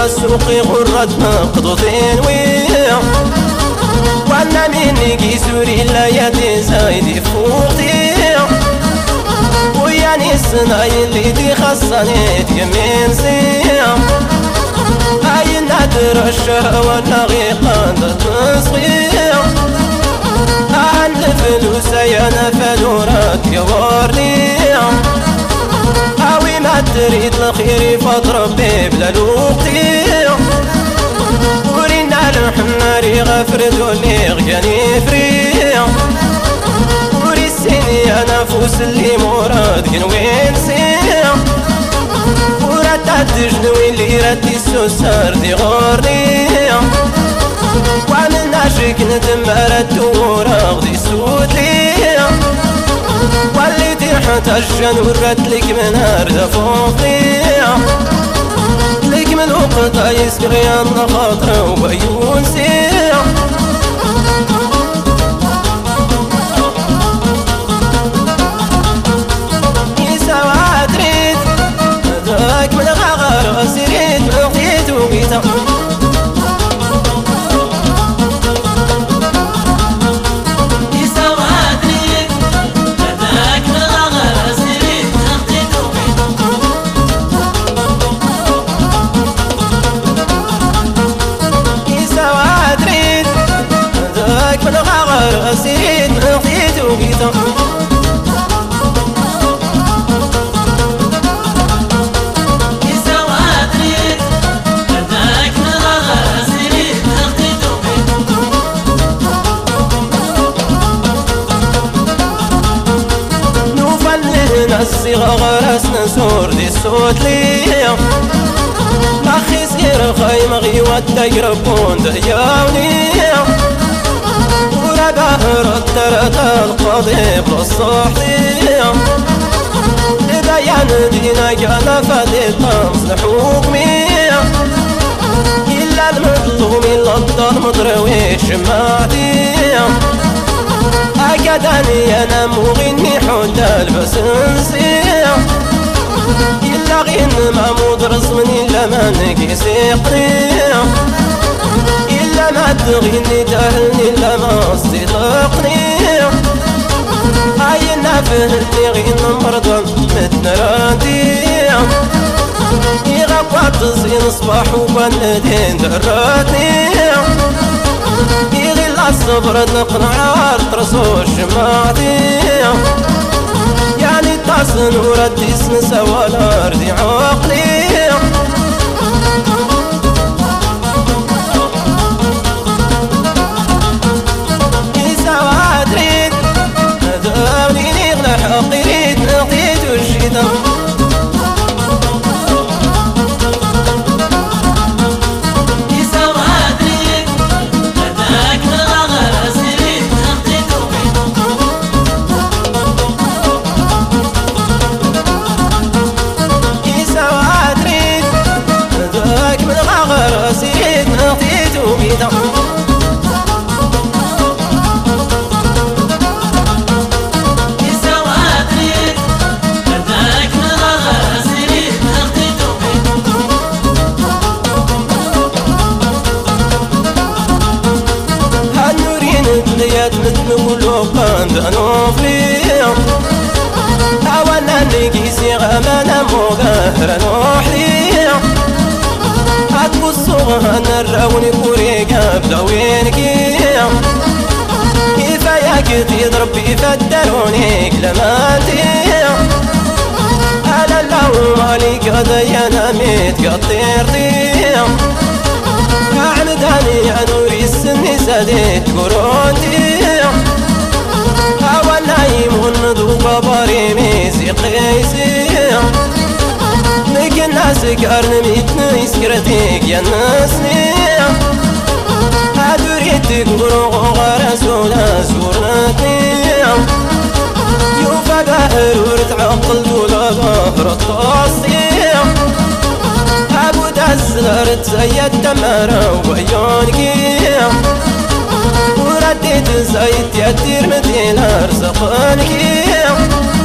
السوق غرد مقضوضين ويا وانا مني كيسوري لا يدي زايدي فوقتي وياني الصناي اللي دي خصني تيمين سيا هاي نادر الشهوة نغيقان تصغير أهل فلوس يانا فلورات يورني هاوي ما تريد الخير فاضربي بلا لوقتي ورينا الحماري غفرد ولي غياني فريا وري السيني أنا فوس اللي مراد وين سيا وراد تجنوي اللي راتي السوسار دي غورني وعملنا شك ندم ردورا غدي سود ليا وليتي حتى الجن ورات لك من هرد فوقيا لك من وقت يسقي عنا خاطر وبيون سيا يسوى تريد هداك من غغر سريد من غديت وقيتا سيد من غديت وقيتا يسوى تريد هداك من غغر سيد من غديت وقيتا نوفل الصغار نسور دي الصوت ليا مخي صغير خايم غيوات تقربون دياوني ظهر الترت القضي بالصحية لبيان دينا قال فدي الطمس حكمية إلا المظلوم إلا الضال مضروي شماتية أكدني أنا مغني حد البسنسية إلا غين ما مدرس من إلا ما نقيسي قرية إلا ما تغني تهلني إلا ما صدقني هاي نافهني غين مرضى متنراتي يغقى تزين صباح وبندين دراتي يغي الصبر نقنع ترسو شماتي يعني تصن وردي سنسا ولا ردي عقلي قريت نقيت الشيطان يسوى تريد هداك من غغر سيد نقيت يسوى تريد هداك من غغر سيد نقيت وبيتا نقولو قندانو فليا أولا نقيسي غمانا مغهر نوحليا هتبصو هنراوني كوريقا بدوين كيا كيفا يكتيد ربي فدروني كلماتيا أنا اللو مالي قضينا متقطير طيا عمداني يا نوري السني سديت قرونتي أولا يمون باباري ميزي قيسي نك الناس كارن ميتني سكرتيك يا ناسني هدوريتك بروغ غرسولا زورنتي يوفا قهر ورتعقل دولا ظهر الطاسي أبو تزلر تزيد تمارا وبيونكي ورديت زيت يدير مدينة رزقانكي